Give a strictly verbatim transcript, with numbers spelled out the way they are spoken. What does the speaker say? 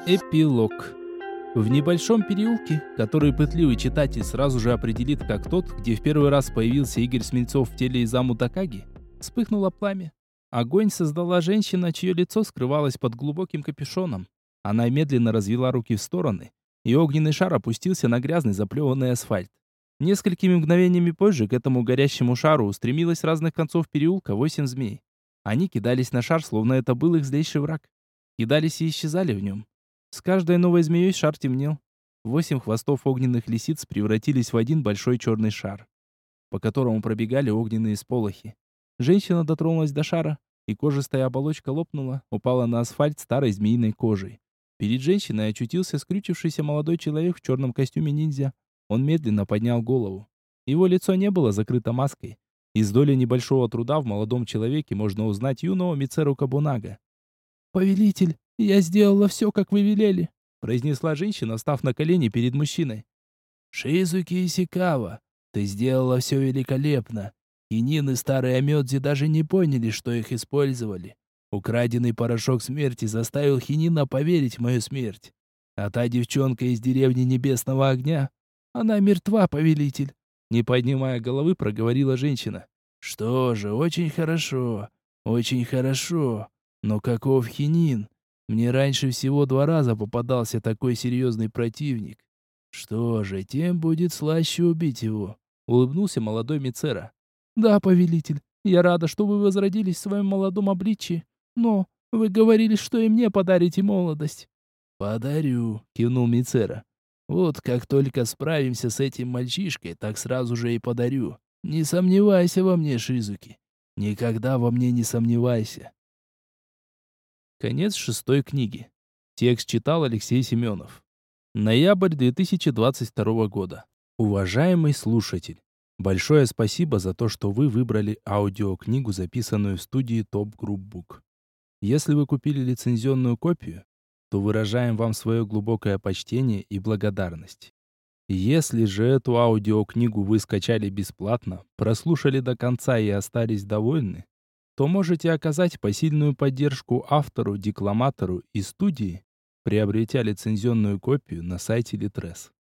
Эпилог. В небольшом переулке, который пытливый читатель сразу же определит как тот, где в первый раз появился Игорь Смельцов в теле Изаму Такаги, вспыхнуло пламя. Огонь создала женщина, чье лицо скрывалось под глубоким капюшоном. Она медленно развела руки в стороны, и огненный шар опустился на грязный заплеванный асфальт. Несколькими мгновениями позже к этому горящему шару устремилось с разных концов переулка восемь змей. Они кидались на шар, словно это был их злейший враг. Кидались и исчезали в нем. С каждой новой змеей шар темнел. Восемь хвостов огненных лисиц превратились в один большой черный шар, по которому пробегали огненные сполохи. Женщина дотронулась до шара, и кожистая оболочка лопнула, упала на асфальт старой змеиной кожей. Перед женщиной очутился скрючившийся молодой человек в черном костюме ниндзя. Он медленно поднял голову. Его лицо не было закрыто маской. Из доли небольшого труда в молодом человеке можно узнать юного Мицеру Кабунага. «Повелитель, я сделала все, как вы велели», произнесла женщина, встав на колени перед мужчиной. «Шизуки Исикава, ты сделала все великолепно. Хинин и старый Амёдзи даже не поняли, что их использовали. Украденный порошок смерти заставил Хинина поверить в мою смерть. А та девчонка из деревни Небесного Огня, она мертва, повелитель», не поднимая головы, проговорила женщина. «Что же, очень хорошо, очень хорошо. Но каков Хинин? Мне раньше всего два раза попадался такой серьезный противник. Что же, тем будет слаще убить его», улыбнулся молодой Мицера. «Да, повелитель, я рада, что вы возродились в своем молодом обличии. Но вы говорили, что и мне подарите молодость». «Подарю», кивнул Мицера. «Вот как только справимся с этим мальчишкой, так сразу же и подарю. Не сомневайся во мне, Шизуки. Никогда во мне не сомневайся». Конец шестой книги. Текст читал Алексей Семенов. Ноябрь две тысячи двадцать второго года. Уважаемый слушатель, большое спасибо за то, что вы выбрали аудиокнигу, записанную в студии Top Group Book. Если вы купили лицензионную копию, то выражаем вам свое глубокое почтение и благодарность. Если же эту аудиокнигу вы скачали бесплатно, прослушали до конца и остались довольны, то можете оказать посильную поддержку автору, декламатору и студии, приобретя лицензионную копию на сайте Литрес.